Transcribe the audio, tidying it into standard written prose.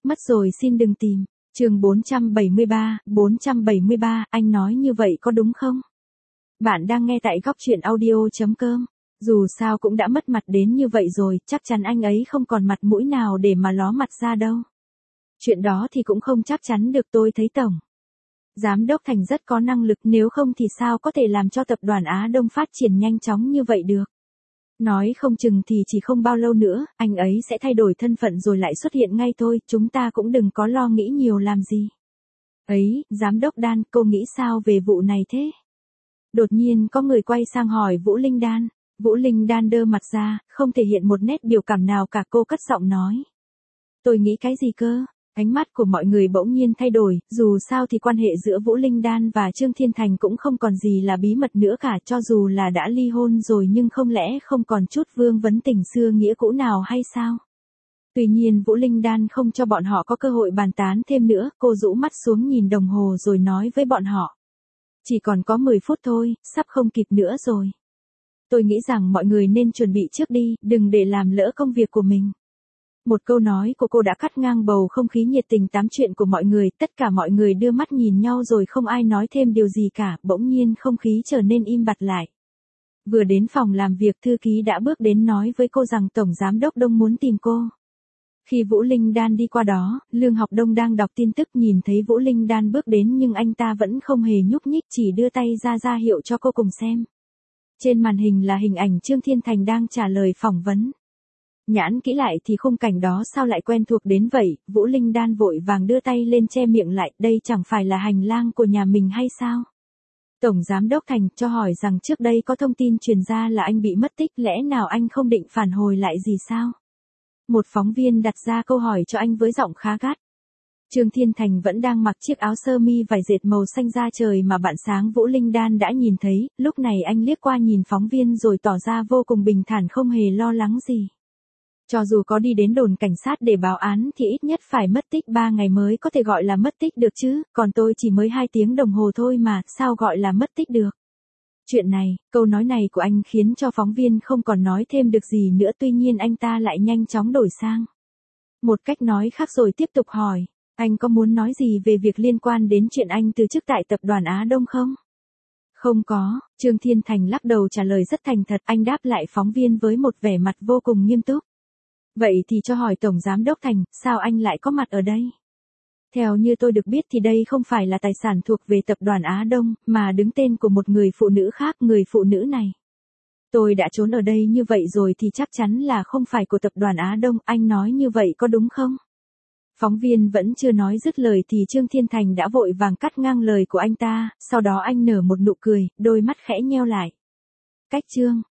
Mất rồi xin đừng tìm. Chương 473, anh nói như vậy có đúng không? Bạn đang nghe tại góc truyện audio.com. Dù sao cũng đã mất mặt đến như vậy rồi, chắc chắn anh ấy không còn mặt mũi nào để mà ló mặt ra đâu. Chuyện đó thì cũng không chắc chắn được, tôi thấy Tổng Giám đốc Thành rất có năng lực, nếu không thì sao có thể làm cho tập đoàn Á Đông phát triển nhanh chóng như vậy được. Nói không chừng thì chỉ không bao lâu nữa, anh ấy sẽ thay đổi thân phận rồi lại xuất hiện ngay thôi, chúng ta cũng đừng có lo nghĩ nhiều làm gì. Ấy, Giám đốc Dan, cô nghĩ sao về vụ này thế? Đột nhiên có người quay sang hỏi Vũ Linh Đan. Vũ Linh Đan đơ mặt ra, không thể hiện một nét biểu cảm nào cả, cô cất giọng nói. Tôi nghĩ cái gì cơ? Ánh mắt của mọi người bỗng nhiên thay đổi, dù sao thì quan hệ giữa Vũ Linh Đan và Trương Thiên Thành cũng không còn gì là bí mật nữa cả, cho dù là đã ly hôn rồi nhưng không lẽ không còn chút vương vấn tình xưa nghĩa cũ nào hay sao? Tuy nhiên Vũ Linh Đan không cho bọn họ có cơ hội bàn tán thêm nữa, cô rũ mắt xuống nhìn đồng hồ rồi nói với bọn họ. Chỉ còn có 10 phút thôi, sắp không kịp nữa rồi. Tôi nghĩ rằng mọi người nên chuẩn bị trước đi, đừng để làm lỡ công việc của mình. Một câu nói của cô đã cắt ngang bầu không khí nhiệt tình tám chuyện của mọi người, tất cả mọi người đưa mắt nhìn nhau rồi không ai nói thêm điều gì cả, bỗng nhiên không khí trở nên im bặt lại. Vừa đến phòng làm việc, thư ký đã bước đến nói với cô rằng Tổng Giám đốc Đông muốn tìm cô. Khi Vũ Linh Đan đi qua đó, Lương Học Đông đang đọc tin tức nhìn thấy Vũ Linh Đan bước đến nhưng anh ta vẫn không hề nhúc nhích, chỉ đưa tay ra hiệu cho cô cùng xem. Trên màn hình là hình ảnh Trương Thiên Thành đang trả lời phỏng vấn. Nhãn kỹ lại thì khung cảnh đó sao lại quen thuộc đến vậy, Vũ Linh Đan vội vàng đưa tay lên che miệng lại, đây chẳng phải là hành lang của nhà mình hay sao? Tổng Giám đốc Thành cho hỏi rằng trước đây có thông tin truyền ra là anh bị mất tích, lẽ nào anh không định phản hồi lại gì sao? Một phóng viên đặt ra câu hỏi cho anh với giọng khá gắt. Trương Thiên Thành vẫn đang mặc chiếc áo sơ mi vải dệt màu xanh da trời mà bạn sáng Vũ Linh Đan đã nhìn thấy, lúc này anh liếc qua nhìn phóng viên rồi tỏ ra vô cùng bình thản, không hề lo lắng gì. Cho dù có đi đến đồn cảnh sát để báo án thì ít nhất phải mất tích 3 ngày mới có thể gọi là mất tích được chứ, còn tôi chỉ mới 2 tiếng đồng hồ thôi mà, sao gọi là mất tích được. Chuyện này, câu nói này của anh khiến cho phóng viên không còn nói thêm được gì nữa, tuy nhiên anh ta lại nhanh chóng đổi sang một cách nói khác rồi tiếp tục hỏi, anh có muốn nói gì về việc liên quan đến chuyện anh từ chức tại tập đoàn Á Đông không? Không có, Trương Thiên Thành lắc đầu trả lời rất thành thật, anh đáp lại phóng viên với một vẻ mặt vô cùng nghiêm túc. Vậy thì cho hỏi Tổng Giám đốc Thành, sao anh lại có mặt ở đây? Theo như tôi được biết thì đây không phải là tài sản thuộc về tập đoàn Á Đông, mà đứng tên của một người phụ nữ khác, người phụ nữ này. Tôi đã trốn ở đây như vậy rồi thì chắc chắn là không phải của tập đoàn Á Đông, anh nói như vậy có đúng không? Phóng viên vẫn chưa nói dứt lời thì Trương Thiên Thành đã vội vàng cắt ngang lời của anh ta, sau đó anh nở một nụ cười, đôi mắt khẽ nheo lại. Cách Trương